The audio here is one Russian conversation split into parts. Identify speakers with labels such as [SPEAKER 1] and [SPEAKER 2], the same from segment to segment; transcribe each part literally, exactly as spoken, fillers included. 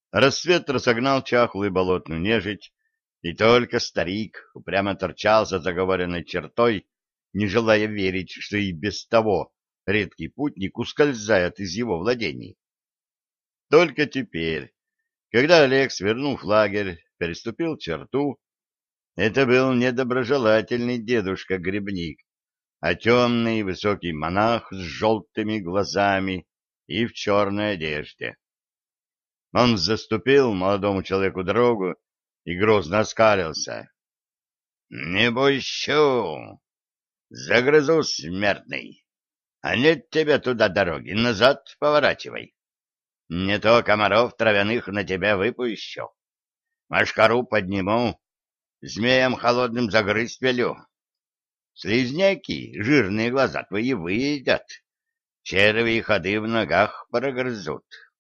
[SPEAKER 1] Рассвет разогнал чахлую болотную нежить, и только старик упрямо торчал за заговоренной чертой, не желая верить, что и без того редкий путник ускользает из его владений. Только теперь, когда Олег, свернув лагерь, переступил черту, это был недоброжелательный дедушка-грибник, а темный высокий монах с желтыми глазами и в черной одежде. Он заступил молодому человеку дорогу и грозно оскалился. — Не бойся, загрызу, смертный, а нет тебе туда дороги, назад поворачивай. Не то комаров травяных на тебя выпущу, мошкару подниму, змеям холодным загрызть велю. Слизняки, жирные глаза твои выедят, черви и ходы в ногах прогрызут.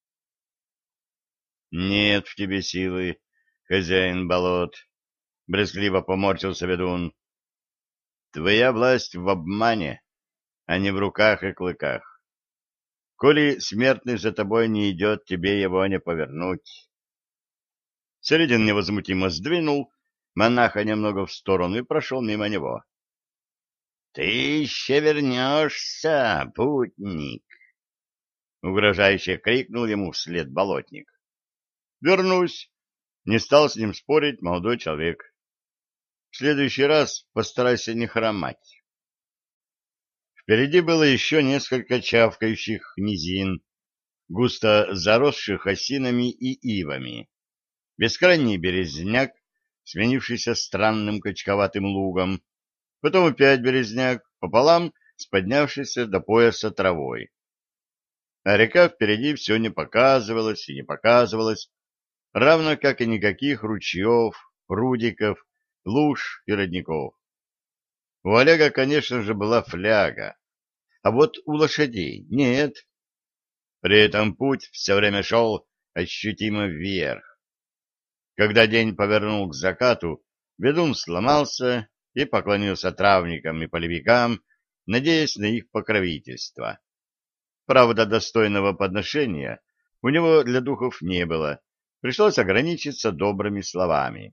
[SPEAKER 1] — Нет в тебе силы, хозяин болот, — брезгливо поморщился ведун. — Твоя власть в обмане, а не в руках и клыках. Коли смертный за тобой не идет, тебе его не повернуть. Середин невозмутимо сдвинул монаха немного в сторону и прошел мимо него. — Ты еще вернешься, путник! — угрожающе крикнул ему вслед болотник. — Вернусь! — не стал с ним спорить молодой человек. — В следующий раз постарайся не хромать. Впереди было еще несколько чавкающих низин, густо заросших осинами и ивами. Бескрайний березняк, сменившийся странным качковатым лугом, потом опять березняк, пополам с поднявшейся до пояса травой. А река впереди все не показывалась и не показывалась, равно как и никаких ручьев, прудиков, луж и родников. У Олега, конечно же, была фляга, а вот у лошадей нет. При этом путь все время шел ощутимо вверх. Когда день повернул к закату, ведун сломался и поклонился травникам и полевикам, надеясь на их покровительство. Правда, достойного подношения у него для духов не было, пришлось ограничиться добрыми словами.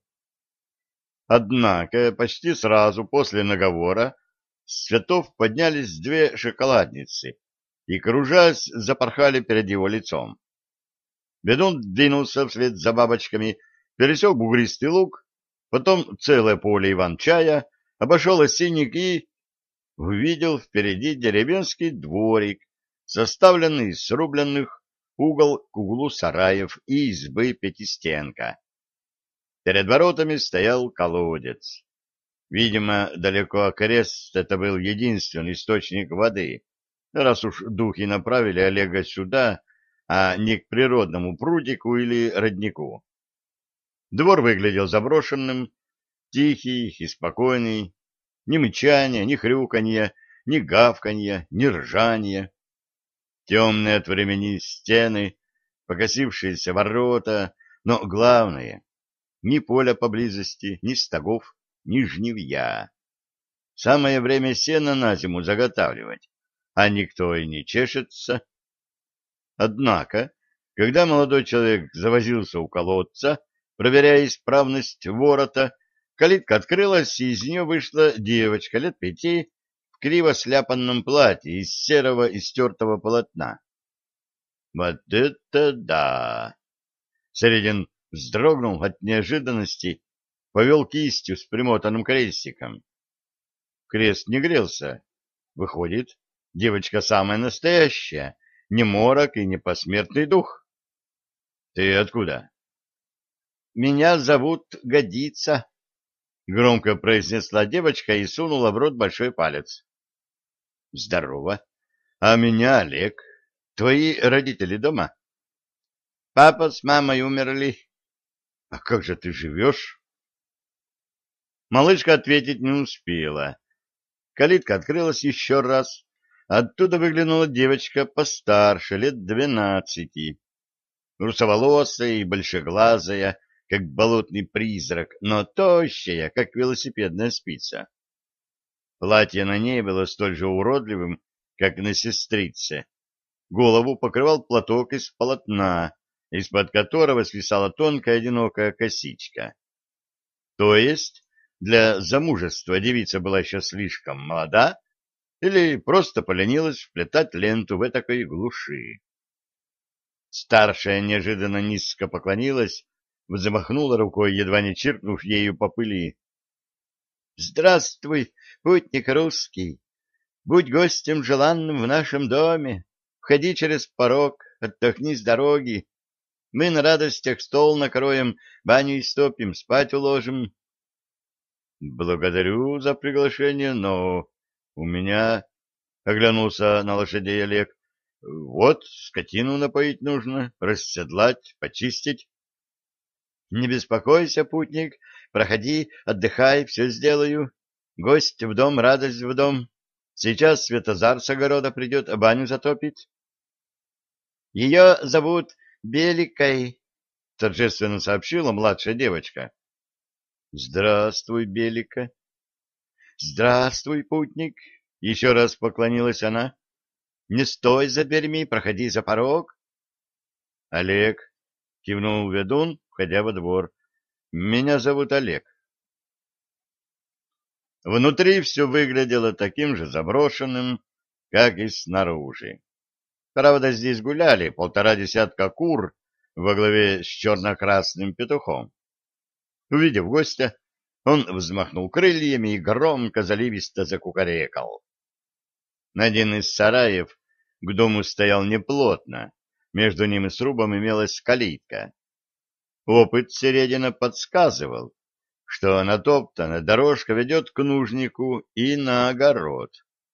[SPEAKER 1] Однако почти сразу после наговора с цветов поднялись две шоколадницы и, кружась, запорхали перед его лицом. Ведун двинулся вслед за бабочками, пересек бугристый луг, потом целое поле иван-чая, обошел осинник и увидел впереди деревенский дворик, составленный из срубленных угол к углу сараев и избы пятистенка. Перед воротами стоял колодец. Видимо, далеко окрест это был единственный источник воды, раз уж духи направили Олега сюда, а не к природному прудику или роднику. Двор выглядел заброшенным, тихий и спокойный, ни мычания, ни хрюканья, ни гавканья, ни ржания. Темные от времени стены, покосившиеся ворота, но главное — ни поля поблизости, ни стогов, ни жнивья. Самое время сена на зиму заготавливать, а никто и не чешется. Однако, когда молодой человек завозился у колодца, проверяя исправность ворота, калитка открылась, и из нее вышла девочка лет пяти в криво сляпанном платье из серого истертого полотна. Вот это да! Середин вздрогнул от неожиданности, повел кистью с примотанным крестиком. Крест не грелся. Выходит, девочка самая настоящая, не морок и не посмертный дух. — Ты откуда? — Меня зовут Годица, — громко произнесла девочка и сунула в рот большой палец. — Здорово. А меня Олег. Твои родители дома? — Папа с мамой умерли. — А как же ты живешь? Малышка ответить не успела. Калитка открылась еще раз. Оттуда выглянула девочка постарше, лет двенадцати. Русоволосая и большеглазая, как болотный призрак, но тощая, как велосипедная спица. Платье на ней было столь же уродливым, как на сестрице. Голову покрывал платок из полотна, из-под которого свисала тонкая одинокая косичка. То есть для замужества девица была еще слишком молода или просто поленилась вплетать ленту в этакой глуши. Старшая неожиданно низко поклонилась, взмахнула рукой, едва не чиркнув ею по пыли. — Здравствуй, путник русский! Будь гостем желанным в нашем доме. Входи через порог, отдохни с дороги. Мы на радостях стол накроем, баню истопим, спать уложим. — Благодарю за приглашение, но у меня... — оглянулся на лошадей Олег. — Вот, скотину напоить нужно, расседлать, почистить. — Не беспокойся, путник, проходи, отдыхай, все сделаю. Гость в дом, радость в дом. Сейчас Светозар с огорода придет, а баню затопит. — Ее зовут Беликой, — торжественно сообщила младшая девочка. — Здравствуй, Белика. — Здравствуй, путник, — еще раз поклонилась она. — Не стой за дверьми, проходи за порог. — Олег, — кивнул ведун, входя во двор. — Меня зовут Олег. Внутри все выглядело таким же заброшенным, как и снаружи. Правда, здесь гуляли полтора десятка кур во главе с черно-красным петухом. Увидев гостя, он взмахнул крыльями и громко заливисто закукарекал. Один из сараев к дому стоял неплотно, между ним и срубом имелась калитка. Опыт Середина подсказывал, что натоптанная дорожка ведет к нужнику и на огород.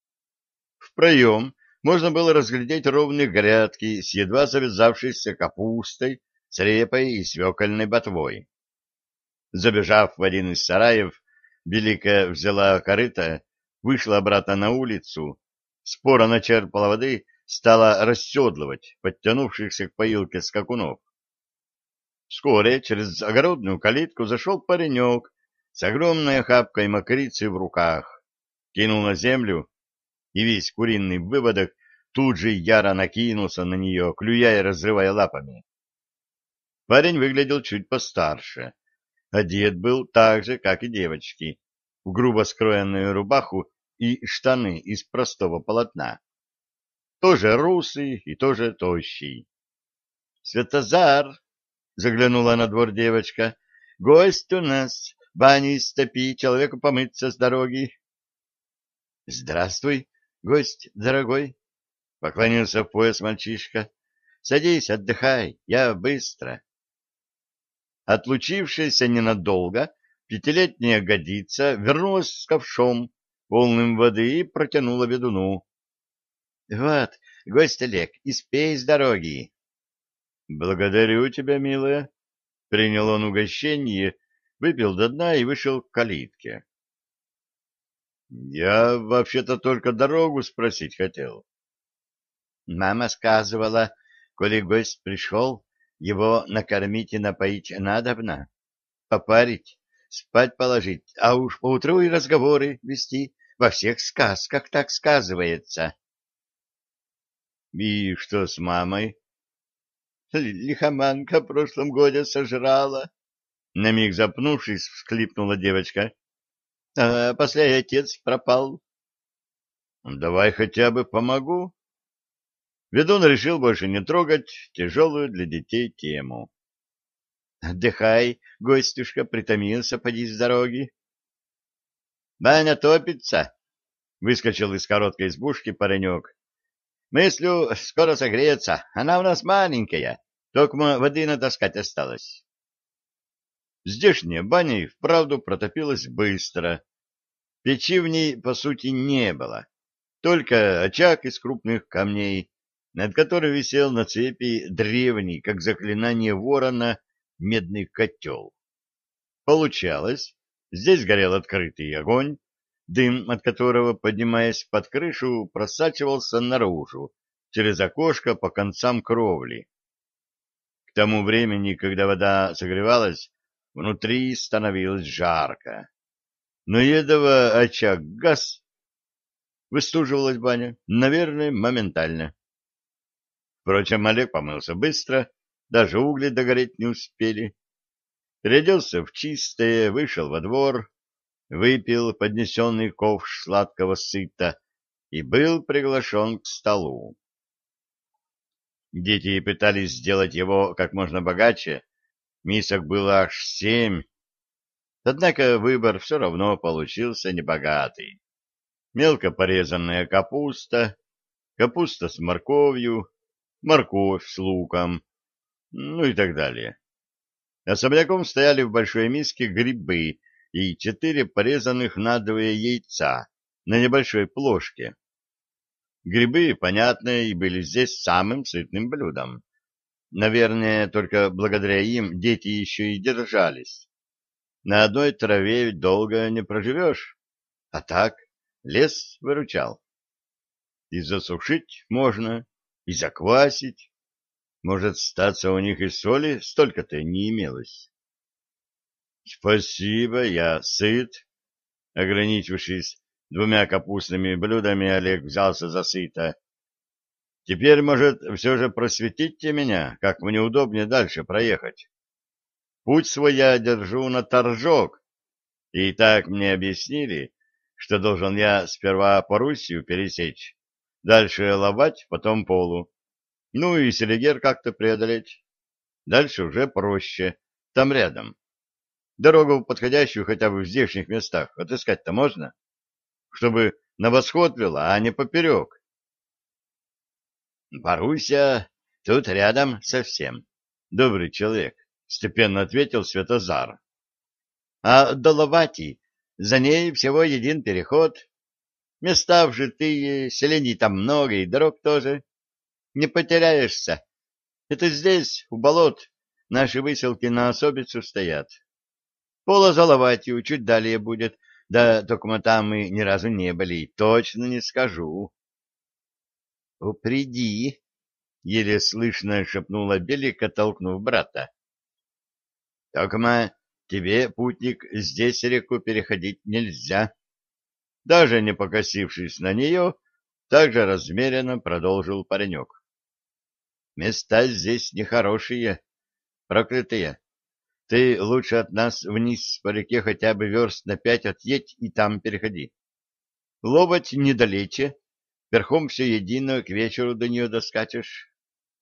[SPEAKER 1] В проем можно было разглядеть ровные грядки с едва завязавшейся капустой, с репой и свекольной ботвой. Забежав в один из сараев, Белика взяла корыто, вышла обратно на улицу, споро начерпала воды, стала расседлывать подтянувшихся к поилке скакунов. Вскоре через огородную калитку зашел паренек с огромной охапкой мокрицы в руках, кинул на землю, и весь куриный выводок тут же яро накинулся на нее, клюя и разрывая лапами. Парень выглядел чуть постарше. Одет был так же, как и девочки, в грубо скроенную рубаху и штаны из простого полотна. Тоже русый и тоже тощий. — Светозар! — заглянула на двор девочка. — Гость у нас, баню истопи, человеку помыться с дороги. — Здравствуй, гость дорогой! — поклонился в пояс мальчишка. — Садись, отдыхай, я быстро. Отлучившаяся ненадолго, пятилетняя годица вернулась с ковшом, полным воды, и протянула ведуну. — Вот, гость Олег, испей с дороги. — Благодарю тебя, милая. Принял он угощение, выпил до дна и вышел к калитке. — Я вообще-то только дорогу спросить хотел. — Мама сказывала, коли гость пришел, его накормить и напоить надобно, попарить, спать положить, а уж поутру и разговоры вести. Во всех сказках так сказывается. — И что с мамой? — Лихоманка в прошлом годе сожрала. На миг запнувшись, всхлипнула девочка. — А после отец пропал. — Давай хотя бы помогу. Ведун решил больше не трогать тяжелую для детей тему. — Отдыхай, гостюшка, притомился, поди с дороги. — Баня топится, — выскочил из короткой избушки паренек. — Мыслю, скоро согреется, она у нас маленькая, только воды натаскать осталось. Здешняя баня и вправду протопилась быстро. Печи в ней, по сути, не было, только очаг из крупных камней, над которым висел на цепи древний, как заклинание ворона, медный котел. Получалось, здесь горел открытый огонь, дым от которого, поднимаясь под крышу, просачивался наружу, через окошко по концам кровли. К тому времени, когда вода согревалась, внутри становилось жарко. Но едва очаг гас, выстуживалась баня, наверное, моментально. Впрочем, Олег помылся быстро, даже угли догореть не успели. Переоделся в чистое, вышел во двор, выпил поднесенный ковш сладкого сыта и был приглашен к столу. Дети пытались сделать его как можно богаче, мисок было аж семь, однако выбор все равно получился небогатый. Мелко порезанная капуста, капуста с морковью, морковь с луком, ну и так далее. Особняком стояли в большой миске грибы и четыре порезанных надвое яйца на небольшой плошке. Грибы, понятно, и были здесь самым сытным блюдом. Наверное, только благодаря им дети еще и держались. На одной траве ведь долго не проживешь, а так лес выручал. И засушить можно, и заквасить. Может, статься у них и соли столько-то не имелось. Спасибо, я сыт. Ограничившись двумя капустными блюдами, Олег взялся за сыто. Теперь, может, все же просветите меня, как мне удобнее дальше проехать. Путь свой я держу на Торжок, и так мне объяснили, что должен я сперва по Русью пересечь, дальше Ловать, потом Полу, ну и Селигер как-то преодолеть. Дальше уже проще, там рядом. Дорогу подходящую хотя бы в здешних местах отыскать-то можно, чтобы на восход вела, а не поперек. — Боруся, тут рядом совсем. Добрый человек, — степенно ответил Святозар. — А до Ловати за ней всего один переход. Места вжитые, селений там много и дорог тоже. Не потеряешься. Это здесь, у болот, наши выселки на особицу стоят. Пола за Ловатью чуть далее будет, да только там мы ни разу не были, точно не скажу. — Упреди, — еле слышно шепнула Белика, толкнув брата. — Токма, тебе, путник, здесь реку переходить нельзя. Даже не покосившись на нее, также размеренно продолжил паренек. — Места здесь нехорошие, проклятые. Ты лучше от нас вниз по реке хотя бы верст на пять отъедь и там переходи. Ловать недалече, верхом все едино, к вечеру до нее доскачешь.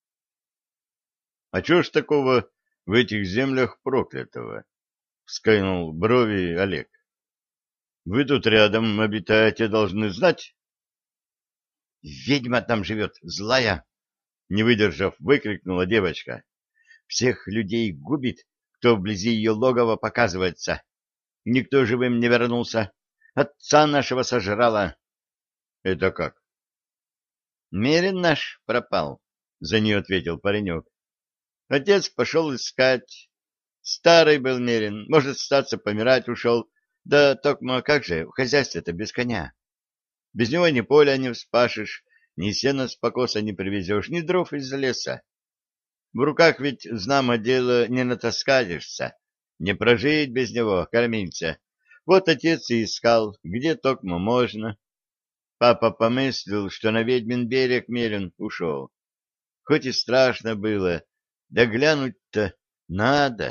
[SPEAKER 1] — А чего ж такого в этих землях проклятого? — вскинул брови Олег. — Вы тут рядом обитаете, должны знать. — Ведьма там живет, злая! — не выдержав, выкрикнула девочка. — Всех людей губит, кто вблизи ее логова показывается. Никто живым не вернулся. Отца нашего сожрала. — Это как? — Мерин наш пропал, — за нее ответил паренек. Отец пошел искать. Старый был Мерин, может, статься, помирать ушел. Да токмо как же, в хозяйстве-то без коня. Без него ни поля не вспашешь, ни сена с покоса не привезешь, ни дров из леса. В руках ведь, знамо дело, не натаскаешься, не прожить без него, кормильца. Вот отец и искал, где токмо можно. Папа помыслил, что на ведьмин берег Мерин ушел. Хоть и страшно было, да глянуть-то надо.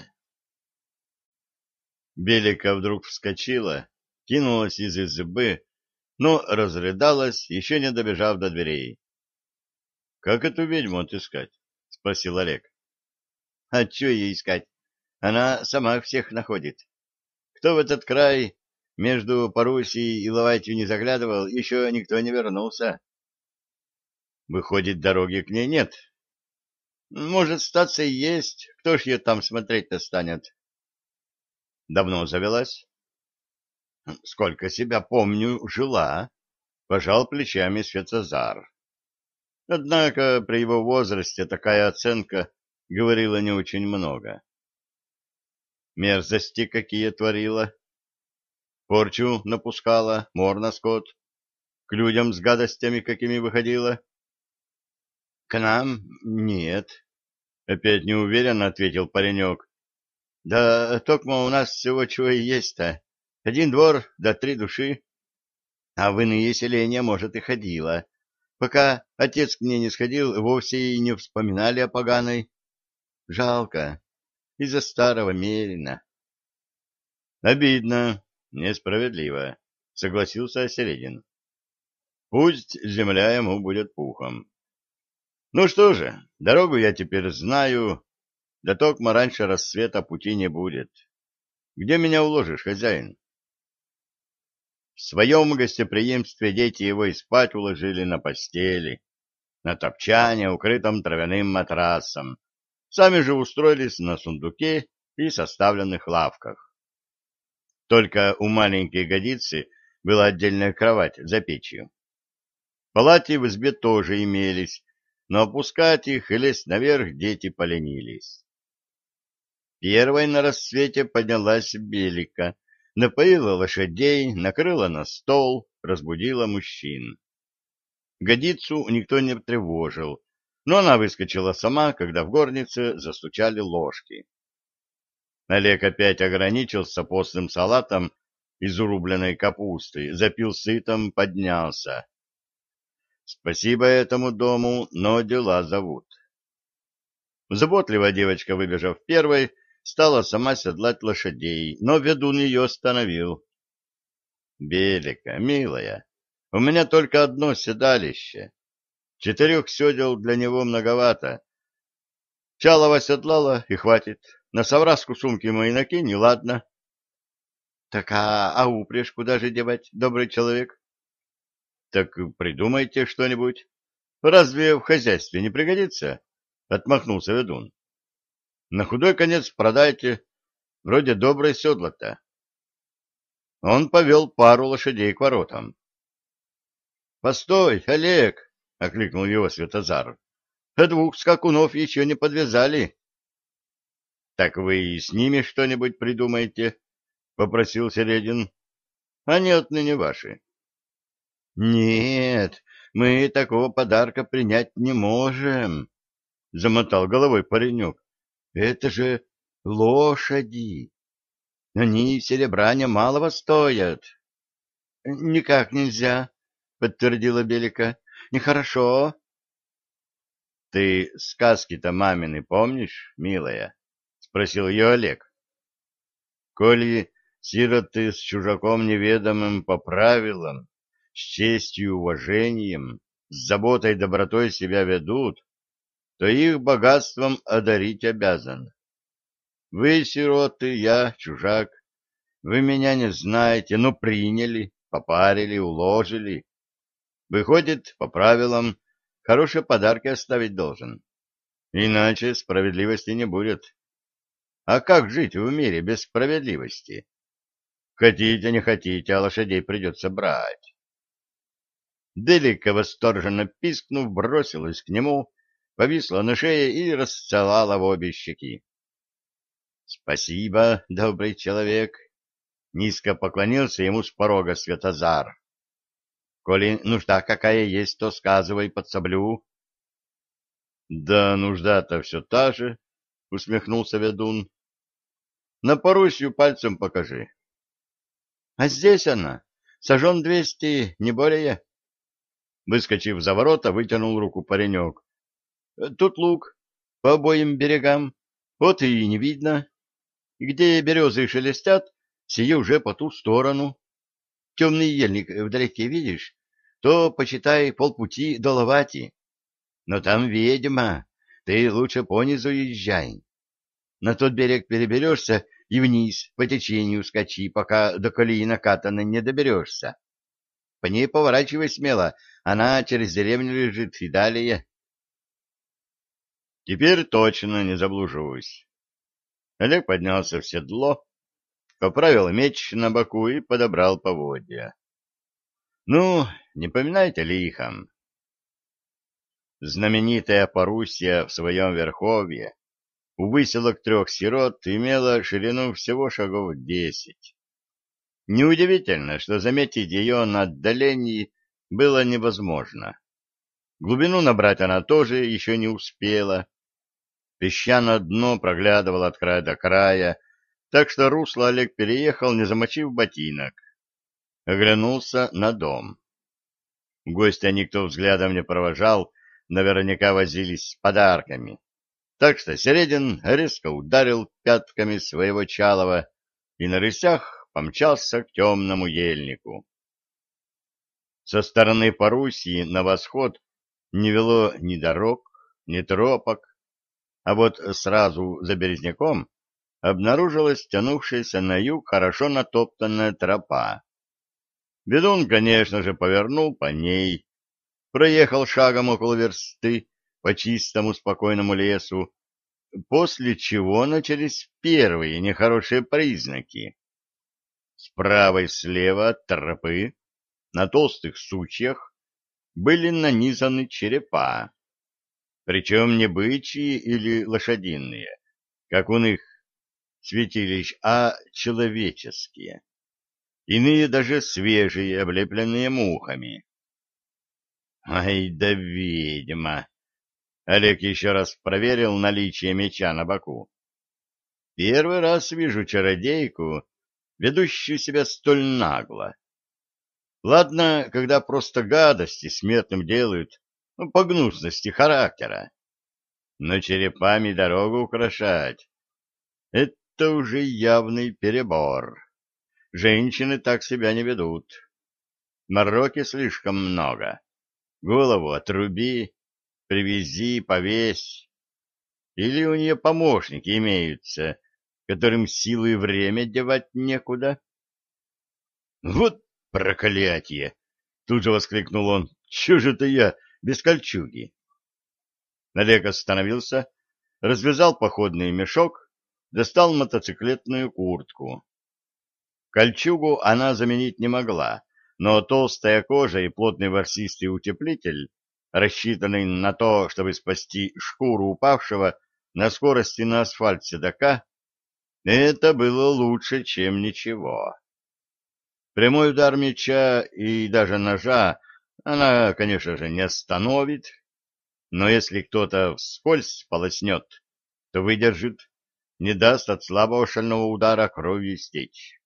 [SPEAKER 1] Белика вдруг вскочила, кинулась из избы, но разрыдалась, еще не добежав до дверей. — Как эту ведьму отыскать? — спросил Олег. — А че ей искать? Она сама всех находит. Кто в этот край между Парусией и Ловатью не заглядывал, еще никто не вернулся. — Выходит, дороги к ней нет. — Может, статься и есть. Кто ж ее там смотреть-то станет? — Давно завелась? — Сколько себя помню, жила. Пожал плечами Святозар. Однако при его возрасте такая оценка говорила не очень много. Мерзости какие творила. Порчу напускала, мор на скот. К людям с гадостями какими выходила. — К нам нет, — опять неуверенно ответил паренек. — Да токмо у нас всего чего и есть-то. Один двор да три души. А в иные селения, может, и ходила. Пока отец к ней не сходил, вовсе и не вспоминали о поганой. Жалко. Из-за старого мерина. Обидно, несправедливо, согласился Середин. Пусть земля ему будет пухом. Ну что же, дорогу я теперь знаю, да токмо раньше рассвета пути не будет. Где меня уложишь, хозяин? В своем гостеприимстве дети его и спать уложили на постели, на топчане, укрытом травяным матрасом. Сами же устроились на сундуке и составленных лавках. Только у маленькой годицы была отдельная кровать за печью. Палати в избе тоже имелись, но опускать их и лезть наверх дети поленились. Первой на рассвете поднялась Белика, напоила лошадей, накрыла на стол, разбудила мужчин. Годицу никто не тревожил, но она выскочила сама, когда в горнице застучали ложки. Олег опять ограничился постным салатом из урубленной капусты, запил сытом, поднялся. Спасибо этому дому, но дела зовут. Заботливая девочка, выбежав первой, стала сама седлать лошадей, но ведун ее остановил. — Белика, милая, у меня только одно седалище. Четырех седел для него многовато. Чалова седлала, и хватит. На совраску сумки мои накинь, и ладно. — Так а, а упряжь куда же девать, добрый человек? — Так придумайте что-нибудь. Разве в хозяйстве не пригодится? — отмахнулся ведун. — На худой конец продайте. Вроде доброе седло-то. Он повел пару лошадей к воротам. — Постой, Олег! — окликнул его Святозар. — Двух скакунов еще не подвязали. — Так вы и с ними что-нибудь придумайте, — попросил Середин. — Они отныне ваши. — Нет, мы такого подарка принять не можем, — замотал головой паренек. — Это же лошади. Они серебра немалого стоят. — Никак нельзя, — подтвердила Белика. — Нехорошо. — Ты сказки-то мамины помнишь, милая? — спросил ее Олег. — Коли сироты с чужаком неведомым по правилам, с честью и уважением, с заботой и добротой себя ведут, то их богатством одарить обязан. Вы, сироты, я, чужак, вы меня не знаете, но приняли, попарили, уложили. Выходит, по правилам, хорошие подарки оставить должен. Иначе справедливости не будет. А как жить в мире без справедливости? Хотите, не хотите, а лошадей придется брать. Делика, восторженно пискнув, бросилась к нему, повисла на шее и расцеловала в обе щеки. — Спасибо, добрый человек! — низко поклонился ему с порога Святозар. — Коли нужда какая есть, то сказывай, подсоблю. — Да нужда-то все та же, — усмехнулся ведун. — На Парусью пальцем покажи. — А здесь она, сажен двести, не более. Выскочив за ворота, вытянул руку паренек. — Тут луг, по обоим берегам, вот и не видно. Где березы шелестят, сие уже по ту сторону. Темный ельник вдалеке видишь, то, почитай, полпути до Ловати. Но там ведьма, ты лучше понизу езжай. На тот берег переберешься и вниз по течению скачи, пока до колеи накатанной не доберешься. По ней поворачивай смело, она через деревню лежит и далее. Теперь точно не заблужусь. Олег поднялся в седло, поправил меч на боку и подобрал поводья. Ну, не поминайте лихом. Знаменитая Парусья в своем верховье у выселок трех сирот имела ширину всего шагов десять. Неудивительно, что заметить ее на отдалении было невозможно. Глубину набрать она тоже еще не успела. Песчаное дно проглядывало от края до края, так что русло Олег переехал, не замочив ботинок. Оглянулся на дом. Гостя никто взглядом не провожал, наверняка возились с подарками. Так что Середин резко ударил пятками своего Чалова и на рысях помчался к темному ельнику. Со стороны Парусьи на восход не вело ни дорог, ни тропок, а вот сразу за Березняком обнаружилась тянувшаяся на юг хорошо натоптанная тропа. Ведун, конечно же, повернул по ней, проехал шагом около версты по чистому спокойному лесу, после чего начались первые нехорошие признаки. Справа и слева от тропы на толстых сучьях были нанизаны черепа, причем не бычьи или лошадиные, как у них святилищ, а человеческие. Иные даже свежие, облепленные мухами. Ай да ведьма! Олег еще раз проверил наличие меча на боку. Первый раз вижу чародейку, ведущую себя столь нагло. Ладно, когда просто гадости смертным делают, ну, по гнусности характера. Но черепами дорогу украшать — это уже явный перебор. Женщины так себя не ведут. Мороки слишком много. Голову отруби, привези, повесь. Или у нее помощники имеются, которым силы и время девать некуда. Вот проклятие! Тут же воскликнул он. Чего же это я без кольчуги? Олег остановился, развязал походный мешок, достал мотоциклетную куртку. Кольчугу она заменить не могла, но толстая кожа и плотный ворсистый утеплитель, рассчитанный на то, чтобы спасти шкуру упавшего на скорости на асфальт седока, это было лучше, чем ничего. Прямой удар меча и даже ножа она, конечно же, не остановит, но если кто-то вскользь полоснет, то выдержит, не даст от слабого шального удара кровью истечь.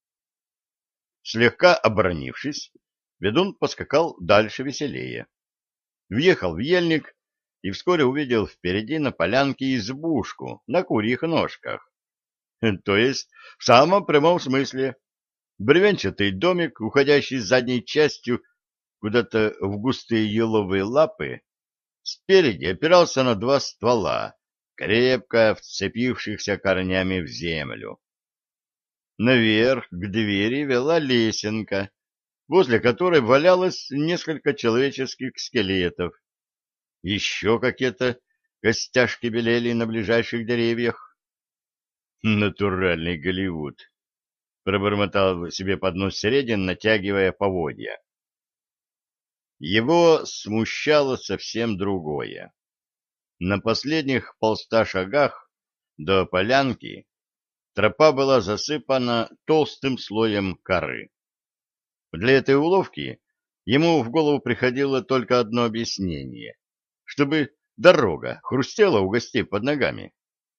[SPEAKER 1] Слегка оборонившись, ведун поскакал дальше веселее. Въехал в ельник и вскоре увидел впереди на полянке избушку на курьих ножках. То есть, в самом прямом смысле, бревенчатый домик, уходящий задней частью куда-то в густые еловые лапы, спереди опирался на два ствола, крепко вцепившихся корнями в землю. Наверх к двери вела лесенка, возле которой валялось несколько человеческих скелетов. Еще какие-то костяшки белели на ближайших деревьях. Натуральный Голливуд, пробормотал себе под нос Середин, натягивая поводья. Его смущало совсем другое. На последних полста шагах до полянки тропа была засыпана толстым слоем коры. Для этой уловки ему в голову приходило только одно объяснение, чтобы дорога хрустела у гостей под ногами.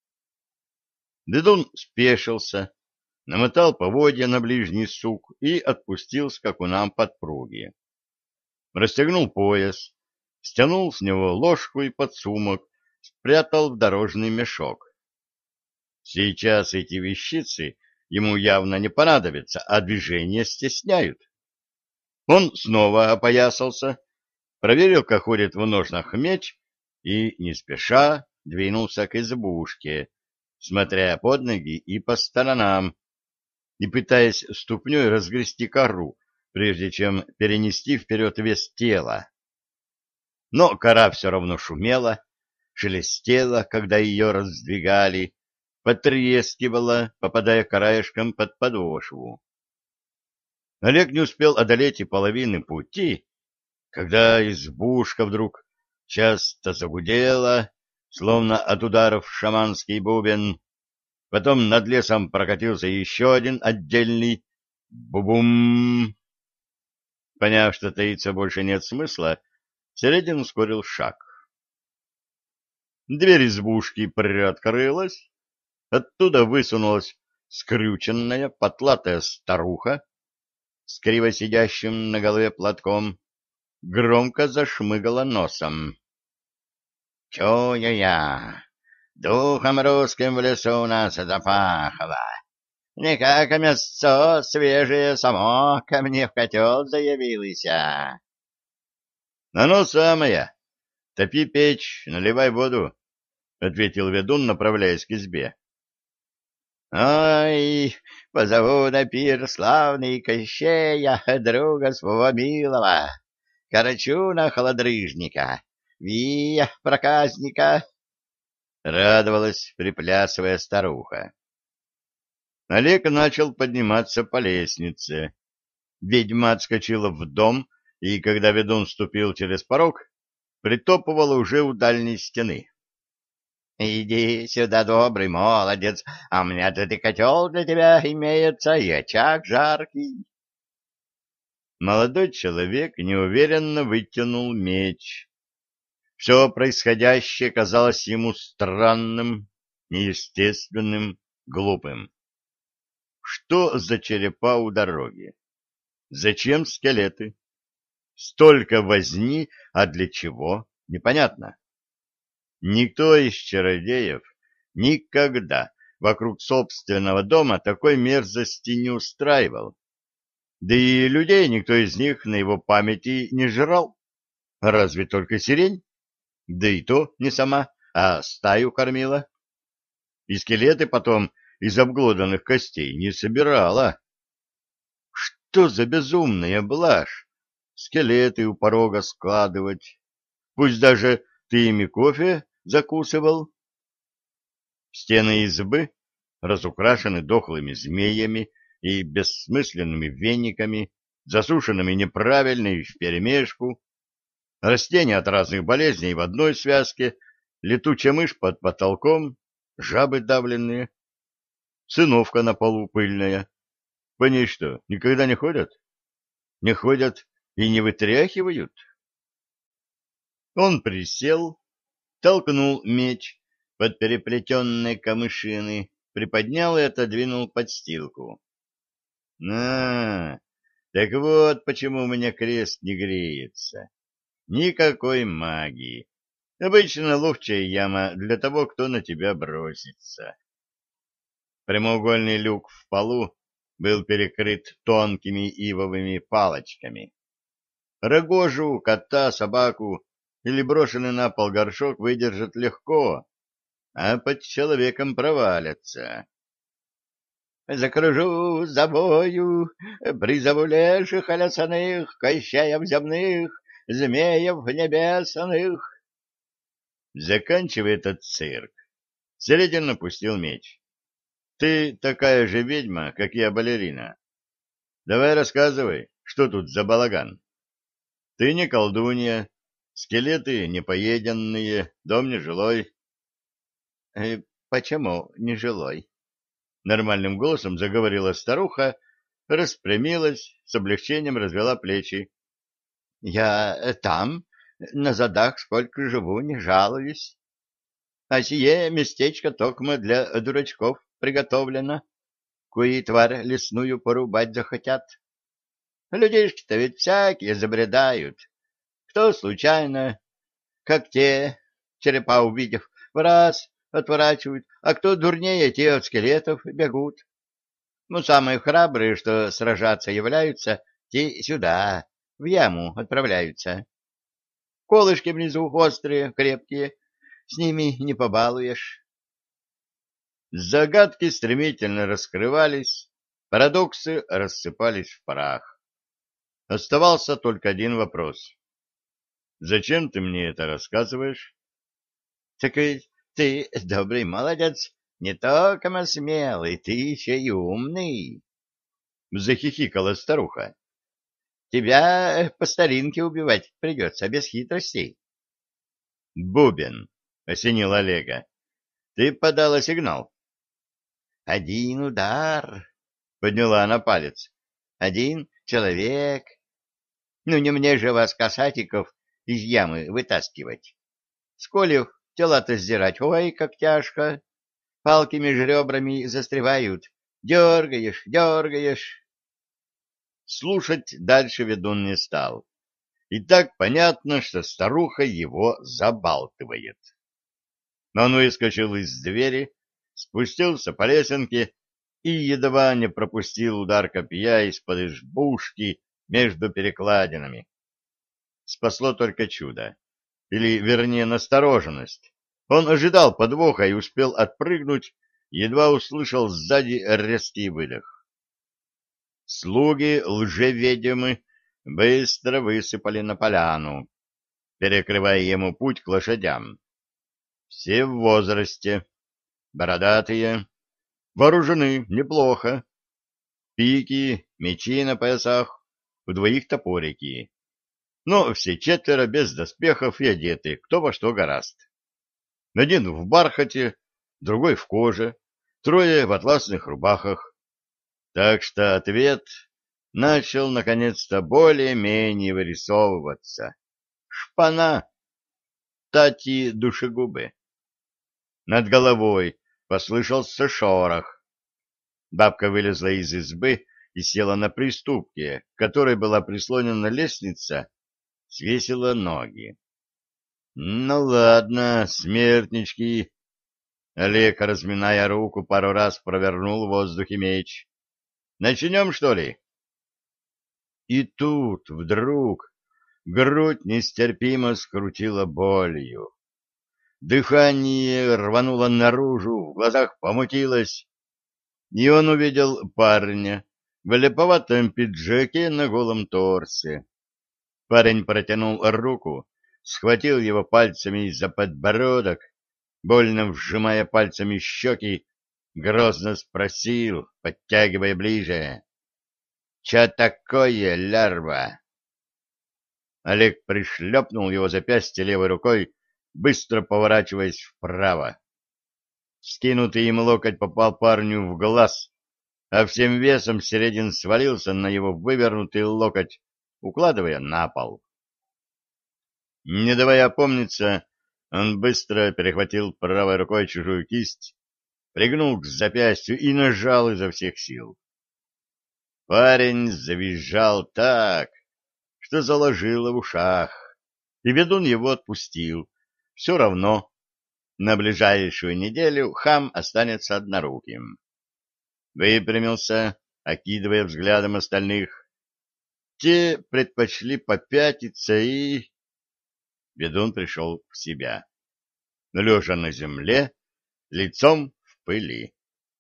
[SPEAKER 1] Ведун спешился, намотал поводья на ближний сук и отпустил скакунам подпруги. Расстегнул пояс, стянул с него ложку и подсумок, спрятал в дорожный мешок. Сейчас эти вещицы ему явно не понадобятся, а движения стесняют. Он снова опоясался, проверил, как ходит в ножнах меч, и, не спеша, двинулся к избушке, смотря под ноги и по сторонам, и пытаясь ступней разгрести кору, прежде чем перенести вперед вес тела. Но кора все равно шумела, шелестела, когда ее раздвигали, потрескивала, попадая краешком под подошву. Олег не успел одолеть и половины пути, когда избушка вдруг часто загудела, словно от ударов шаманский бубен. Потом над лесом прокатился еще один отдельный бу-бум. Поняв, что таиться больше нет смысла, Середин ускорил шаг. Дверь избушки приоткрылась, оттуда высунулась скрюченная, потлатая старуха с криво сидящим на голове платком, громко зашмыгала носом. — Чую я, Духом русским в лесу у нас запахло. Не как мясцо свежее само ко мне в котел заявилось. — Оно самое. Топи печь, наливай воду, — ответил ведун, направляясь к избе. — Ой, позову на пир славный Кощея, друга своего милого, Карачуна холодрыжника, Вия проказника, — радовалась, приплясывая старуха. Олег начал подниматься по лестнице. Ведьма отскочила в дом, и, когда ведун ступил через порог, притопывала уже у дальней стены. — Иди сюда, добрый молодец, а у меня тут и котел для тебя имеется, и очаг жаркий. Молодой человек неуверенно вытянул меч. Все происходящее казалось ему странным, неестественным, глупым. Что за черепа у дороги? Зачем скелеты? Столько возни, а для чего? Непонятно. Никто из чародеев никогда вокруг собственного дома такой мерзости не устраивал. Да и людей никто из них на его памяти не жрал. Разве только сирень? Да и то не сама, а стаю кормила. И скелеты потом из обглоданных костей не собирала. Что за безумная блажь? Скелеты у порога складывать. Пусть даже ты ими кофе закусывал. Стены избы разукрашены дохлыми змеями и бессмысленными вениками, засушенными неправильно и вперемешку. Растения от разных болезней в одной связке, летучая мышь под потолком, жабы давленные, циновка на полу пыльная. По ней что, никогда не ходят? Не ходят и не вытряхивают? Он присел, толкнул меч под переплетенные камышины, приподнял и отодвинул подстилку. — На, так вот почему у меня крест не греется. Никакой магии. Обычно ловчая яма для того, кто на тебя бросится. Прямоугольный люк в полу был перекрыт тонкими ивовыми палочками. Рогожу, кота, собаку или брошенный на пол горшок выдержат легко, а под человеком провалятся. Закружу за бою, призову леших олясаных, кощеев земных, змеев небесных. Заканчивая этот цирк, Середин опустил меч. Ты такая же ведьма, как я балерина. Давай рассказывай, что тут за балаган. Ты не колдунья, скелеты непоеденные, дом нежилой. Э, — Почему нежилой? — нормальным голосом заговорила старуха, распрямилась, с облегчением развела плечи. — Я там, на задах, сколько живу, не жалуюсь. А сие местечко токмо для дурачков приготовлено, кои тварь лесную порубать захотят. Людишки-то ведь всякие забредают. Кто случайно, как те, черепа увидев, в раз отворачивают, а кто дурнее, те от скелетов бегут. Ну, самые храбрые, что сражаться являются, те сюда, в яму отправляются. Колышки внизу острые, крепкие, с ними не побалуешь. Загадки стремительно раскрывались, парадоксы рассыпались в прах. Оставался только один вопрос. Зачем ты мне это рассказываешь? — Так ведь ты, добрый молодец, не только смелый, ты еще и умный. — захихикала старуха. — Тебя по старинке убивать придется, без хитростей. — Бубен, — осенил Олега, — ты подала сигнал. — Один удар, — подняла она палец, — один человек. Ну, не мне же вас, касатиков, из ямы вытаскивать. С колев тела-то сдирать, ой, как тяжко. Палки меж ребрами застревают. Дергаешь, дергаешь. Слушать дальше ведун не стал. И так понятно, что старуха его забалтывает. Но он выскочил из двери, спустился по лесенке и едва не пропустил удар копья из-под избушки между перекладинами. Спасло только чудо, или, вернее, настороженность. Он ожидал подвоха и успел отпрыгнуть, едва услышал сзади резкий выдох. Слуги лжеведьмы быстро высыпали на поляну, перекрывая ему путь к лошадям. Все в возрасте, бородатые, вооружены неплохо. Пики, мечи на поясах, у двоих топорики. Но все четверо без доспехов и одеты, кто во что гораст. Один в бархате, другой в коже, трое в атласных рубахах. Так что ответ начал наконец-то более-менее вырисовываться. Шпана, тати душегубы. Над головой послышался шорох. Бабка вылезла из избы и села на приступке, к которой была прислонена лестница, свесила ноги. — Ну ладно, смертнички. Олег, разминая руку, пару раз провернул в воздухе меч. — Начнем, что ли? И тут вдруг грудь нестерпимо скрутила болью. Дыхание рвануло наружу, в глазах помутилось, и он увидел парня в леповатом пиджаке на голом торсе. Парень протянул руку, схватил его пальцами за подбородок, больно вжимая пальцами щеки, грозно спросил, подтягивая ближе: — Че такое, лярва? Олег пришлепнул его запястье левой рукой, быстро поворачиваясь вправо. Скинутый им локоть попал парню в глаз, а всем весом Середин свалился на его вывернутый локоть, укладывая на пол. Не давая опомниться, он быстро перехватил правой рукой чужую кисть, пригнул к запястью и нажал изо всех сил. Парень завизжал так, что заложило в ушах, и ведун его отпустил. Все равно на ближайшую неделю хам останется одноруким. Выпрямился, окидывая взглядом остальных. Те предпочли попятиться, и... Ведун пришел в себя, лежа на земле, лицом в пыли.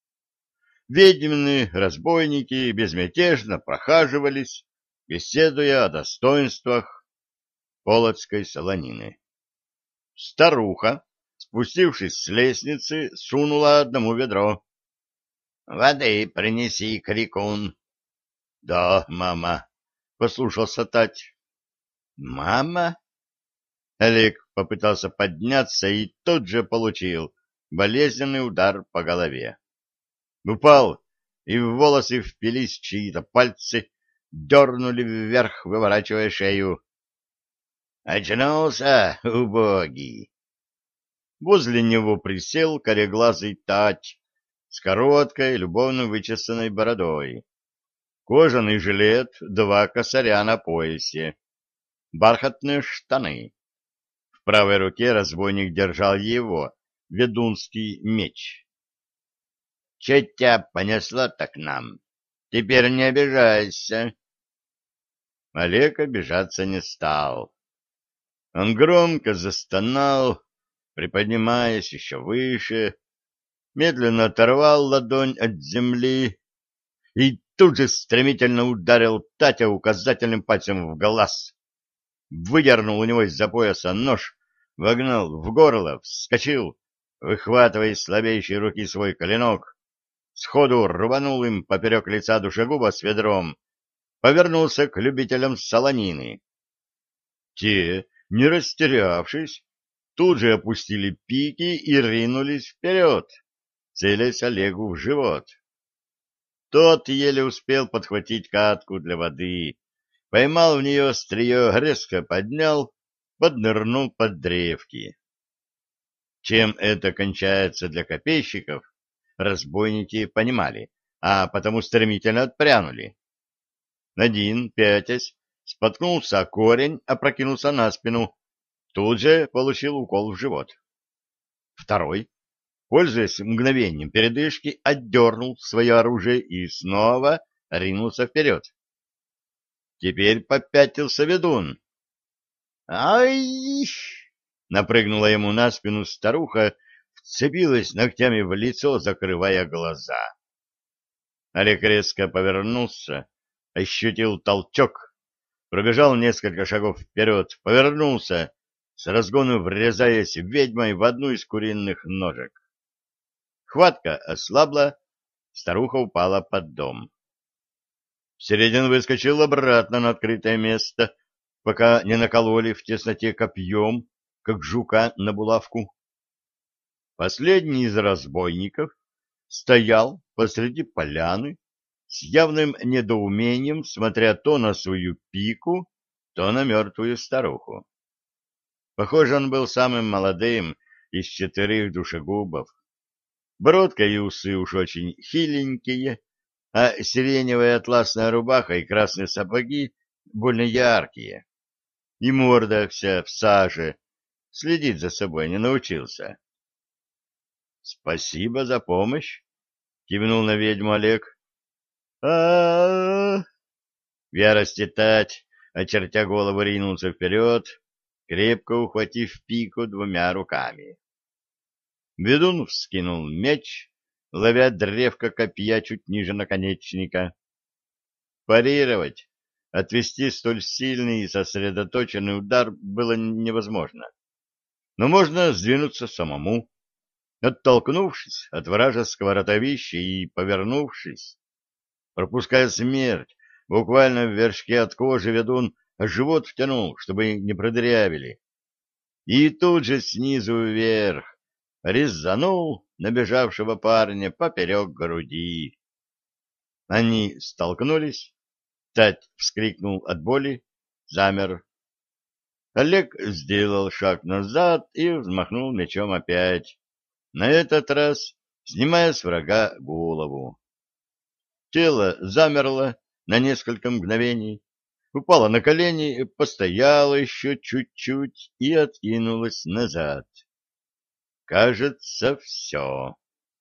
[SPEAKER 1] Ведьмины разбойники безмятежно прохаживались, беседуя о достоинствах полоцкой солонины. Старуха, спустившись с лестницы, сунула одному ведро. — Воды принеси, крикун. — Да, мама, — послушался Тать. — Мама? Олег попытался подняться и тут же получил болезненный удар по голове. Упал, и в волосы впились чьи-то пальцы, дернули вверх, выворачивая шею. «Очнулся, убогий!» Возле него присел кореглазый Тать с короткой, любовно вычесанной бородой. Кожаный жилет, два косаря на поясе, бархатные штаны. В правой руке разбойник держал его, ведунский меч. — Че тебя понесло-то к нам? Теперь не обижайся. Олег обижаться не стал. Он громко застонал, приподнимаясь еще выше, медленно оторвал ладонь от земли и тут же стремительно ударил Татя указательным пальцем в глаз. Выдернул у него из-за пояса нож, вогнал в горло, вскочил, выхватывая из слабеющей руки свой клинок, сходу рванул им поперек лица душегуба с ведром, повернулся к любителям солонины. Те, не растерявшись, тут же опустили пики и ринулись вперед, целясь Олегу в живот. Тот еле успел подхватить катку для воды, поймал в нее острие, резко поднял, поднырнул под древки. Чем это кончается для копейщиков, разбойники понимали, а потому стремительно отпрянули. Один, пятясь, споткнулся о корень, опрокинулся на спину, тут же получил укол в живот. Второй, пользуясь мгновением передышки, отдернул свое оружие и снова ринулся вперед. Теперь попятился ведун. «Ай!» — напрыгнула ему на спину старуха, вцепилась ногтями в лицо, закрывая глаза. Олег резко повернулся, ощутил толчок, пробежал несколько шагов вперед, повернулся, с разгону врезаясь ведьмой в одну из куриных ножек. Хватка ослабла, старуха упала под дом. Середин выскочил обратно на открытое место, пока не накололи в тесноте копьем, как жука на булавку. Последний из разбойников стоял посреди поляны, с явным недоумением, смотря то на свою пику, то на мертвую старуху. Похоже, он был самым молодым из четырех душегубов. Бородка и усы уж очень хиленькие, а сиреневая атласная рубаха и красные сапоги больно яркие. И морда вся в саже, следить за собой не научился. — Спасибо за помощь, — кивнул на ведьму Олег. — А-а-а! В ярости тать, очертя голову, ринулся вперед, крепко ухватив пику двумя руками. Ведун вскинул меч, ловя древко копья чуть ниже наконечника. Парировать, отвести столь сильный и сосредоточенный удар было невозможно. Но можно сдвинуться самому, оттолкнувшись от вражеского ротовища и повернувшись. Пропуская смерть, буквально в вершке от кожи ведун живот втянул, чтобы не продырявили. И тут же снизу вверх резанул набежавшего парня поперек груди. Они столкнулись, тать вскрикнул от боли, замер. Олег сделал шаг назад и взмахнул мечом опять, на этот раз снимая с врага голову. Тело замерло на несколько мгновений, упало на колени, постояло еще чуть-чуть и откинулось назад. Кажется, все.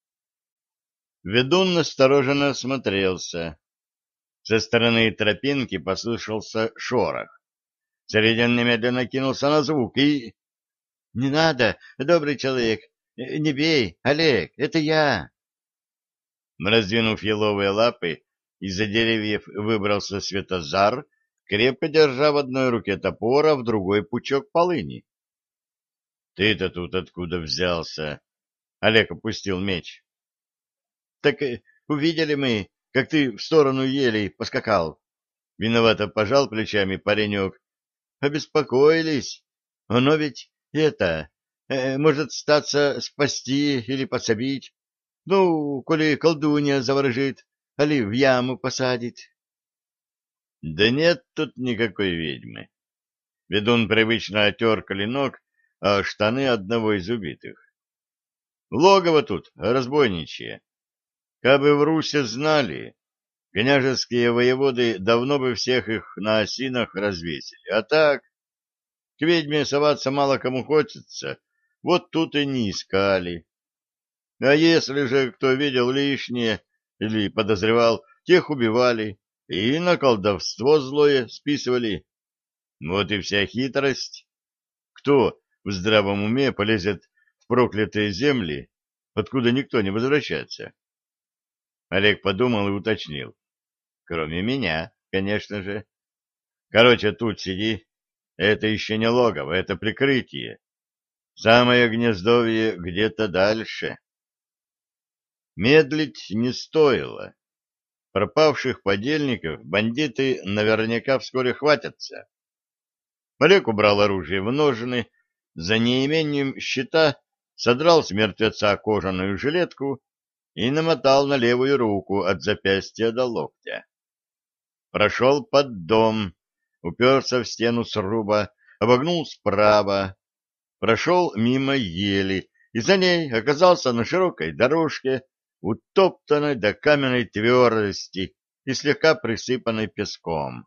[SPEAKER 1] Ведун настороженно осмотрелся. Со стороны тропинки послышался шорох. Середин немедленно кинулся на звук и... — Не надо, добрый человек, не бей, Олег, это я. Раздвинув еловые лапы, из-за деревьев выбрался Светозар, крепко держа в одной руке топор, а в другой пучок полыни. — Ты-то тут откуда взялся? — Олег опустил меч. — Так увидели мы, как ты в сторону елей поскакал. Виновато пожал плечами паренек. — Обеспокоились. Оно ведь это... Э, может, статься спасти или подсобить. Ну, коли колдунья заворожит, али в яму посадит. — Да нет тут никакой ведьмы. Ведун привычно отер клинок, а штаны одного из убитых. Логово тут разбойничье. Кабы в Руси знали, княжеские воеводы давно бы всех их на осинах развесили. А так, к ведьме соваться мало кому хочется, вот тут и не искали. А если же кто видел лишнее или подозревал, тех убивали и на колдовство злое списывали. Вот и вся хитрость. Кто в здравом уме полезет в проклятые земли, откуда никто не возвращается? Олег подумал и уточнил. Кроме меня, конечно же. Короче, тут сиди. Это еще не логово, это прикрытие. Самое гнездовье где-то дальше. Медлить не стоило. Пропавших подельников бандиты наверняка вскоре хватятся. Олег убрал оружие в ножны, за неимением щита содрал с мертвеца кожаную жилетку и намотал на левую руку от запястья до локтя. Прошел под дом, уперся в стену сруба, обогнул справа, прошел мимо ели и за ней оказался на широкой дорожке, утоптанной до каменной твердости и слегка присыпанной песком.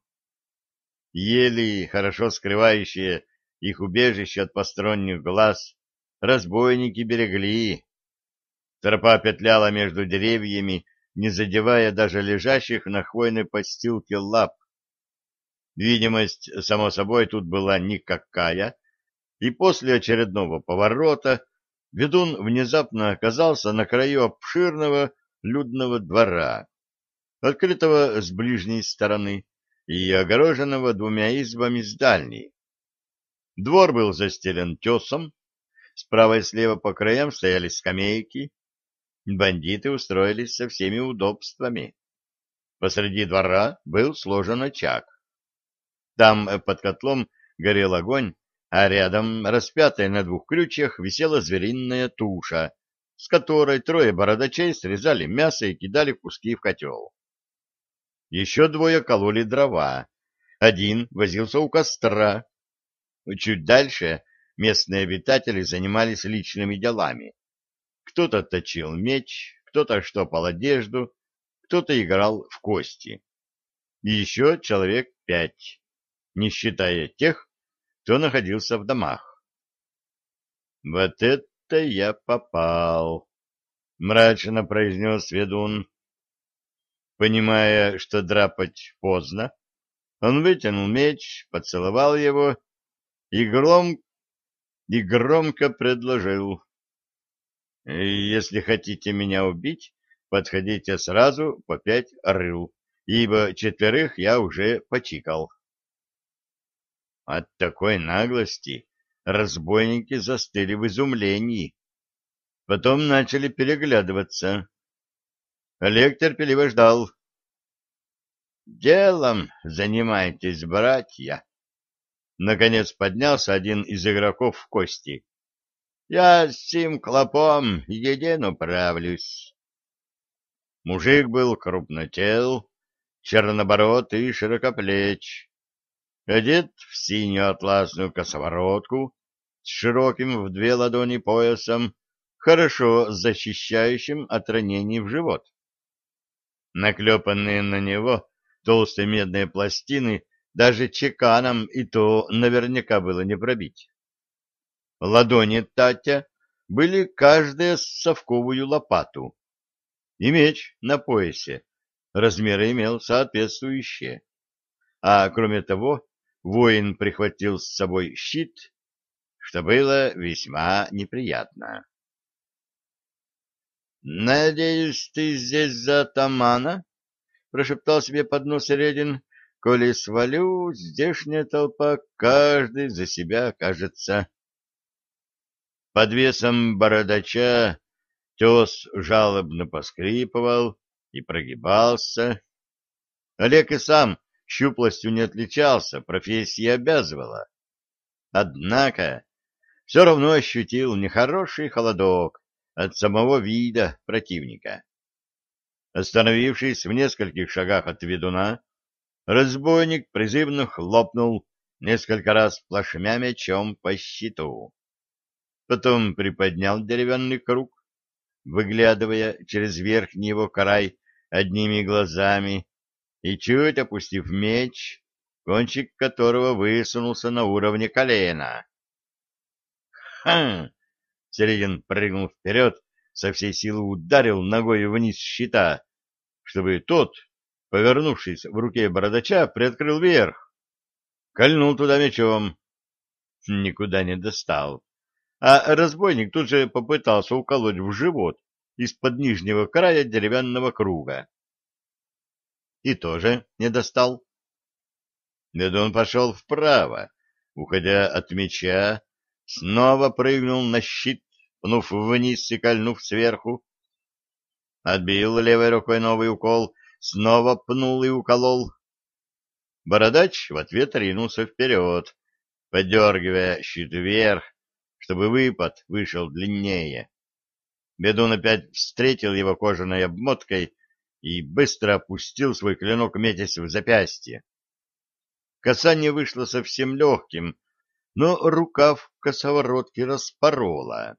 [SPEAKER 1] Ели, хорошо скрывающие их убежище от посторонних глаз, разбойники берегли. Тропа петляла между деревьями, не задевая даже лежащих на хвойной подстилке лап. Видимость, само собой, тут была никакая, и после очередного поворота ведун внезапно оказался на краю обширного людного двора, открытого с ближней стороны и огороженного двумя избами с дальней. Двор был застелен тесом, справа и слева по краям стояли скамейки. Бандиты устроились со всеми удобствами. Посреди двора был сложен очаг. Там под котлом горел огонь, а рядом, распятая на двух крючьях, висела звериная туша, с которой трое бородачей срезали мясо и кидали куски в котел. Еще двое кололи дрова. Один возился у костра. Чуть дальше местные обитатели занимались личными делами. Кто-то точил меч, кто-то штопал одежду, кто-то играл в кости. И еще человек пять, не считая тех, кто находился в домах. «Вот это я попал!» — мрачно произнес ведун. Понимая, что драпать поздно, он вытянул меч, поцеловал его и, гром... и громко предложил: «Если хотите меня убить, подходите сразу по пять рыл, ибо четверых я уже почикал». От такой наглости разбойники застыли в изумлении. Потом начали переглядываться. Олег терпеливо ждал. «Делом занимайтесь, братья!» Наконец поднялся один из игроков в кости. «Я с сим клопом един управлюсь». Мужик был крупнотел, чернобород и широкоплеч, одет в синюю атласную косоворотку с широким в две ладони поясом, хорошо защищающим от ранений в живот. Наклепанные на него толстые медные пластины даже чеканом и то наверняка было не пробить. Ладони Татя были каждая с совковую лопату, и меч на поясе размеры имел соответствующие. А кроме того, воин прихватил с собой щит, что было весьма неприятно. «Надеюсь, ты здесь за атамана?» — прошептал себе под нос Середин. «Коли свалю, здешняя толпа, каждый за себя окажется». Под весом бородача тес жалобно поскрипывал и прогибался. Олег и сам щуплостью не отличался, профессия обязывала. Однако все равно ощутил нехороший холодок от самого вида противника. Остановившись в нескольких шагах от ведуна, разбойник призывно хлопнул несколько раз плашмя мечом по щиту. Потом приподнял деревянный круг, выглядывая через верхний его край одними глазами, и, чуть опустив меч, кончик которого высунулся на уровне колена. «Ха!» — Середин прыгнул вперед, со всей силы ударил ногой вниз щита, чтобы тот, повернувшись в руке бородача, приоткрыл вверх. Кольнул туда мечом. Никуда не достал. А разбойник тут же попытался уколоть в живот из-под нижнего края деревянного круга. И тоже не достал. Ведун пошел вправо, уходя от меча, снова прыгнул на щит, пнув вниз и кольнув сверху. Отбил левой рукой новый укол, снова пнул и уколол. Бородач в ответ ринулся вперед, подергивая щит вверх, чтобы выпад вышел длиннее. Ведун опять встретил его кожаной обмоткой и быстро опустил свой клинок, метясь в запястье. Касание вышло совсем легким, но рукав косоворотки распорола.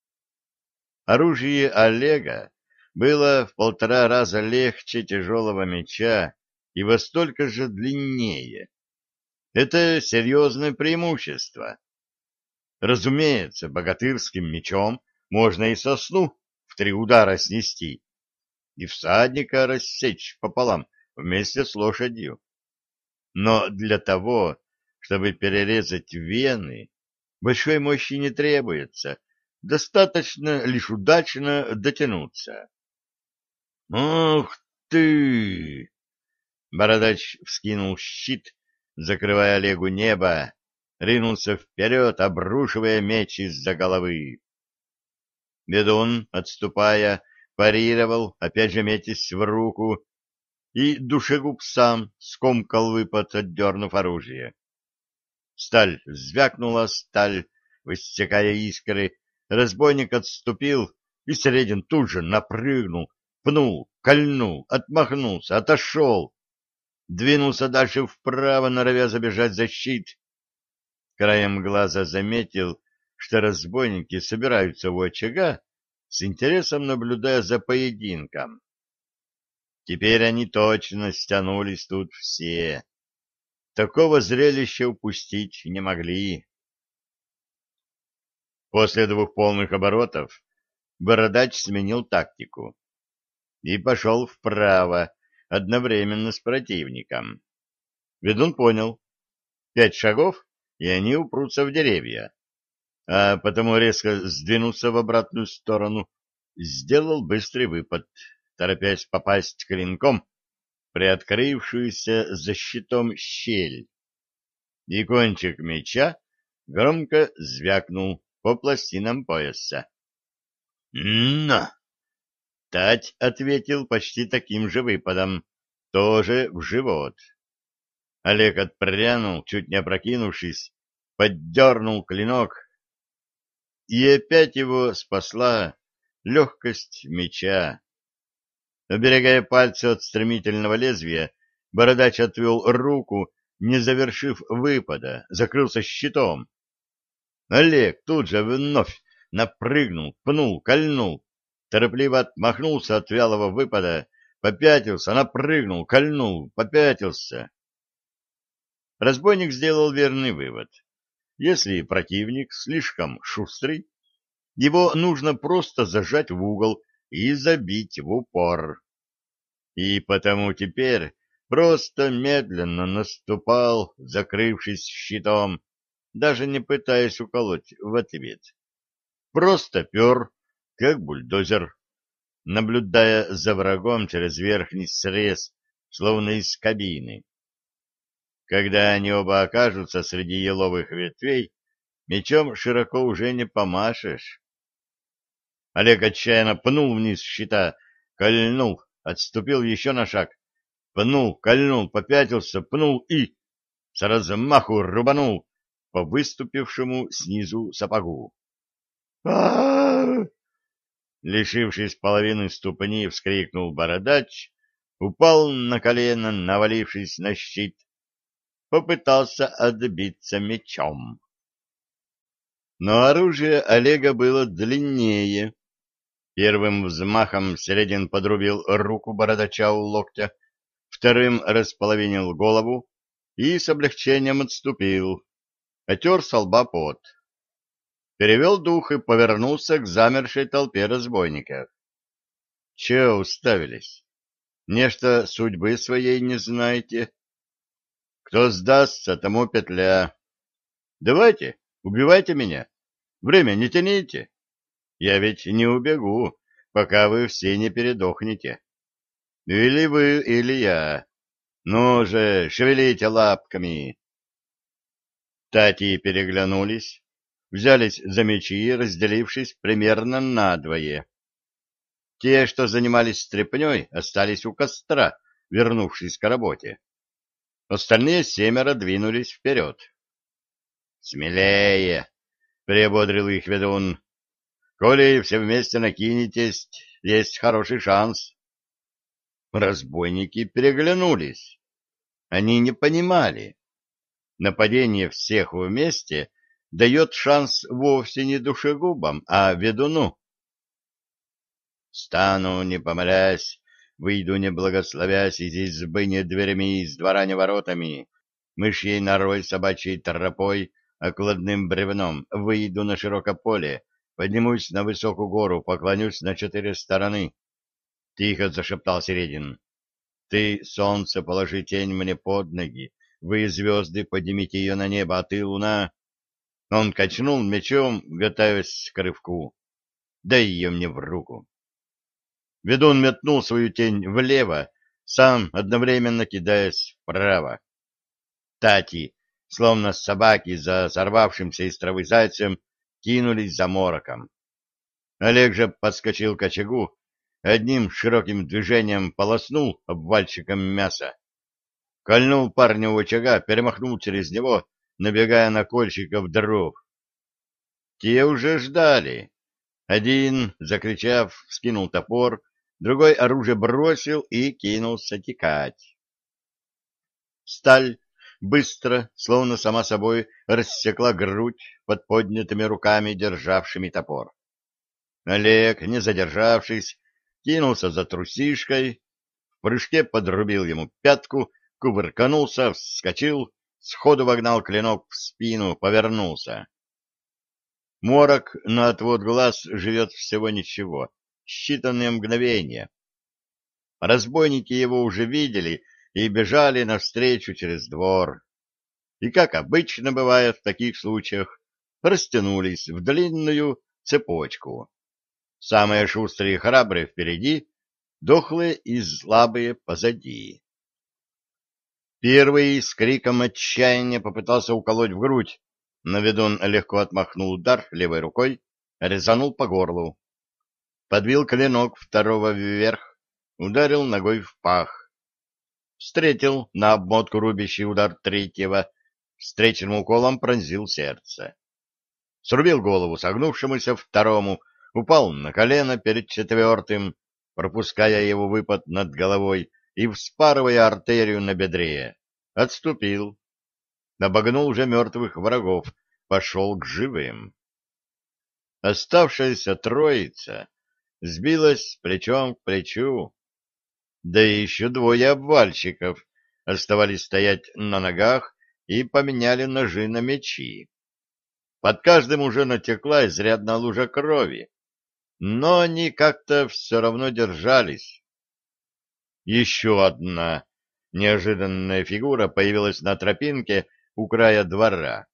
[SPEAKER 1] Оружие Олега было в полтора раза легче тяжелого меча и во столько же длиннее. Это серьезное преимущество. Разумеется, богатырским мечом можно и сосну в три удара снести, и всадника рассечь пополам вместе с лошадью. Но для того, чтобы перерезать вены, большой мощи не требуется, достаточно лишь удачно дотянуться. «Ух ты!» Бородач вскинул щит, закрывая Олегу небо, ринулся вперед, обрушивая меч из-за головы. Ведун, отступая, парировал, опять же метясь в руку, и душегуб сам скомкал выпад, отдернув оружие. Сталь звякнула, сталь, высекая искры, разбойник отступил, и Середин тут же напрыгнул, пнул, кольнул, отмахнулся, отошел, двинулся дальше вправо, норовя забежать за щит. Краем глаза заметил, что разбойники собираются у очага, с интересом наблюдая за поединком. Теперь они точно стянулись тут все. Такого зрелища упустить не могли. После двух полных оборотов Бородач сменил тактику и пошел вправо, одновременно с противником. Ведун понял. Пять шагов, и они упрутся в деревья. А потому резко сдвинулся в обратную сторону, сделал быстрый выпад, торопясь попасть клинком в приоткрывшуюся за щитом щель. И кончик меча громко звякнул по пластинам пояса. «На!» Тать ответил почти таким же выпадом, тоже в живот. Олег отпрянул, чуть не опрокинувшись, поддернул клинок, и опять его спасла легкость меча. Оберегая пальцы от стремительного лезвия, Бородач отвел руку, не завершив выпада, закрылся щитом. Олег тут же вновь напрыгнул, пнул, кольнул, торопливо отмахнулся от вялого выпада, попятился, напрыгнул, кольнул, попятился. Разбойник сделал верный вывод. Если противник слишком шустрый, его нужно просто зажать в угол и забить в упор. И потому теперь просто медленно наступал, закрывшись щитом, даже не пытаясь уколоть в ответ. Просто пер, как бульдозер, наблюдая за врагом через верхний срез, словно из кабины. Когда они оба окажутся среди еловых ветвей, мечом широко уже не помашешь. Олег отчаянно пнул вниз щита, кольнул, отступил еще на шаг, пнул, кольнул, попятился, пнул и с размаху рубанул по выступившему снизу сапогу. а Лишившись половины ступни, вскрикнул Бородач, упал на колено, навалившись на щит, попытался отбиться мечом. Но оружие Олега было длиннее. Первым взмахом Середин подрубил руку Бородача у локтя, вторым располовинил голову и с облегчением отступил, отер со лба пот. Перевел дух и повернулся к замершей толпе разбойников. Че уставились? Нечто судьбы своей не знаете? Кто сдастся, тому петля. Давайте, убивайте меня. Время не тяните. Я ведь не убегу, пока вы все не передохнете. Или вы, или я. Ну же, шевелите лапками. Тати переглянулись, взялись за мечи, разделившись примерно надвое. Те, что занимались стряпней, остались у костра, вернувшись к работе. Остальные семеро двинулись вперед. «Смелее!» — приободрил их ведун. «Коли все вместе накинетесь, есть хороший шанс». Разбойники переглянулись. Они не понимали. Нападение всех вместе дает шанс вовсе не душегубам, а ведуну. «Стану, не помолясь, выйду, не благословясь, из избы не дверями, из двора не воротами, мышьей норой, собачьей тропой, окладным бревном, выйду на широкое поле, поднимусь на высокую гору, поклонюсь на четыре стороны. Тихо зашептал Середин. Ты, солнце, положи тень мне под ноги, вы, звезды, поднимите ее на небо, а ты, луна... Он качнул мечом, готовясь к рывку. Дай ее мне в руку. Ведун метнул свою тень влево, сам одновременно кидаясь вправо. Тати, словно собаки за сорвавшимся из травы зайцем, кинулись за мороком. Олег же подскочил к очагу, одним широким движением полоснул обвальщиком мяса. Кольнул парня у очага, перемахнул через него, набегая на кольщиков дров. Те уже ждали. Один, закричав, вскинул топор, другой оружие бросил и кинулся текать. Сталь быстро, словно сама собой, рассекла грудь под поднятыми руками, державшими топор. Олег, не задержавшись, кинулся за трусишкой, в прыжке подрубил ему пятку, кувырканулся, вскочил, сходу вогнал клинок в спину, повернулся. Морок на отвод глаз живет всего ничего, считанные мгновения. Разбойники его уже видели и бежали навстречу через двор. И, как обычно бывает в таких случаях, растянулись в длинную цепочку. Самые шустрые и храбрые впереди, дохлые и слабые позади. Первый с криком отчаяния попытался уколоть в грудь, но ведун легко отмахнул удар левой рукой, резанул по горлу. Подбил клинок второго вверх, ударил ногой в пах. Встретил на обмотку рубящий удар третьего, встречным уколом пронзил сердце. Срубил голову согнувшемуся второму, упал на колено перед четвертым, пропуская его выпад над головой и вспарывая артерию на бедре. Отступил. Обогнул уже мертвых врагов, пошел к живым. Оставшаяся троица сбилась плечом к плечу. Да и еще двое обвальщиков оставались стоять на ногах и поменяли ножи на мечи. Под каждым уже натекла изрядная лужа крови, но они как-то все равно держались. Еще одна неожиданная фигура появилась на тропинке у края двора.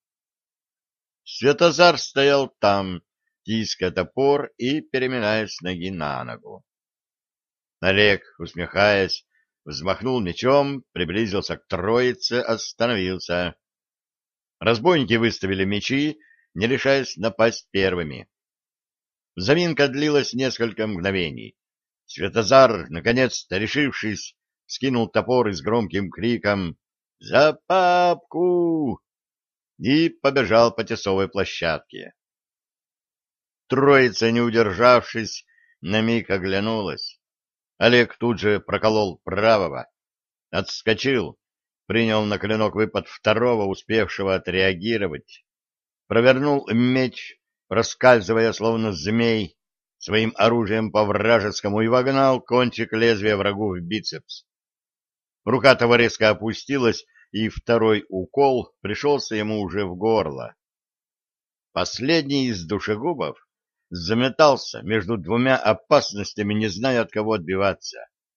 [SPEAKER 1] Святозар стоял там, тиская топор и переминаясь с ноги на ногу. Олег, усмехаясь, взмахнул мечом, приблизился к троице, остановился. Разбойники выставили мечи, не решаясь напасть первыми. Заминка длилась несколько мгновений. Святозар, наконец-то решившись, скинул топор и с громким криком «За папку!» и побежал по тесовой площадке. Троица, не удержавшись, на миг оглянулась. Олег тут же проколол правого, отскочил, принял на клинок выпад второго, успевшего отреагировать, провернул меч, проскальзывая, словно змей, своим оружием по вражескому и вогнал кончик лезвия врагу в бицепс. Рука того резко опустилась, и второй укол пришелся ему уже в горло. Последний из душегубов заметался между двумя опасностями, не зная, от кого отбиваться.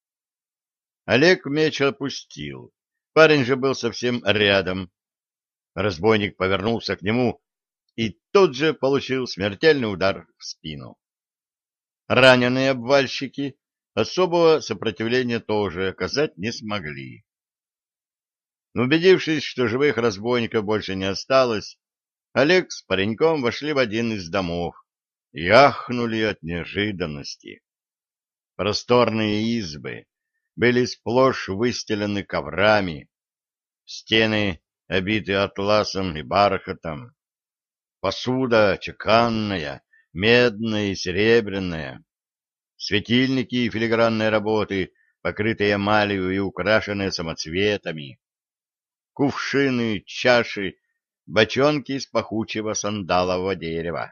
[SPEAKER 1] Олег меч опустил. Парень же был совсем рядом. Разбойник повернулся к нему и тут же получил смертельный удар в спину. Раненые обвальщики особого сопротивления тоже оказать не смогли. Убедившись, что живых разбойников больше не осталось, Олег с пареньком вошли в один из домов и ахнули от неожиданности. Просторные избы были сплошь выстелены коврами, стены обиты атласом и бархатом, посуда чеканная, медная и серебряная, светильники филигранной работы, покрытые эмалью и украшенные самоцветами, кувшины, чаши, бочонки из пахучего сандалового дерева.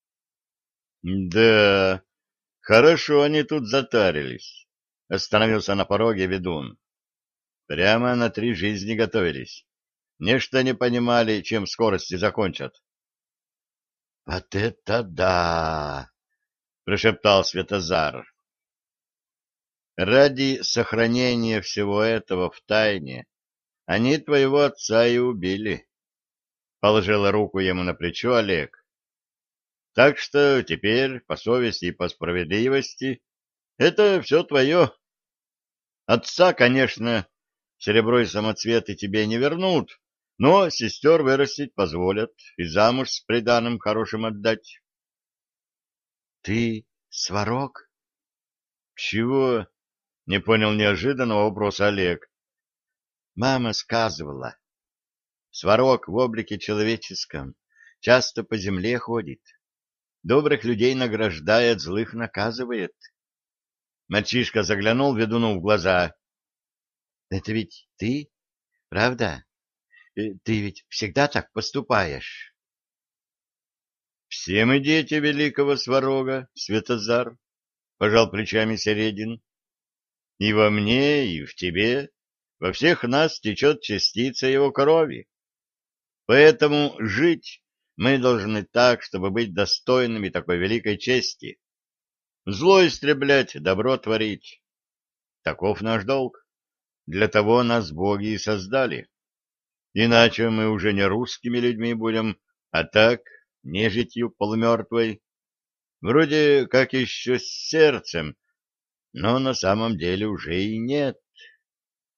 [SPEAKER 1] Да, хорошо они тут затарились. Остановился на пороге ведун. Прямо на три жизни готовились. нечто не понимали, чем скорости закончат. — Вот это да! — прошептал Святозар. — Ради сохранения всего этого в тайне они твоего отца и убили. Положила руку ему на плечо Олег. Так что теперь, по совести и по справедливости, это все твое. Отца, конечно, серебро и самоцветы тебе не вернут, но сестер вырастить позволят и замуж с приданым хорошим отдать. — Ты сварог? — Чего? — не понял неожиданного вопроса Олег. — Мама сказывала. Сварог в облике человеческом часто по земле ходит. Добрых людей награждает, злых наказывает. Мальчишка заглянул ведуну в глаза. — Это ведь ты, правда? Э, Ты ведь всегда так поступаешь? — Все мы дети великого Сварога, Святозар, — пожал плечами Середин. — И во мне, и в тебе, во всех нас течет частица его крови. Поэтому жить мы должны так, чтобы быть достойными такой великой чести. Зло истреблять, добро творить. Таков наш долг. Для того нас боги и создали. Иначе мы уже не русскими людьми будем, а так, нежитью полумертвой. Вроде как еще с сердцем, но на самом деле уже и нет.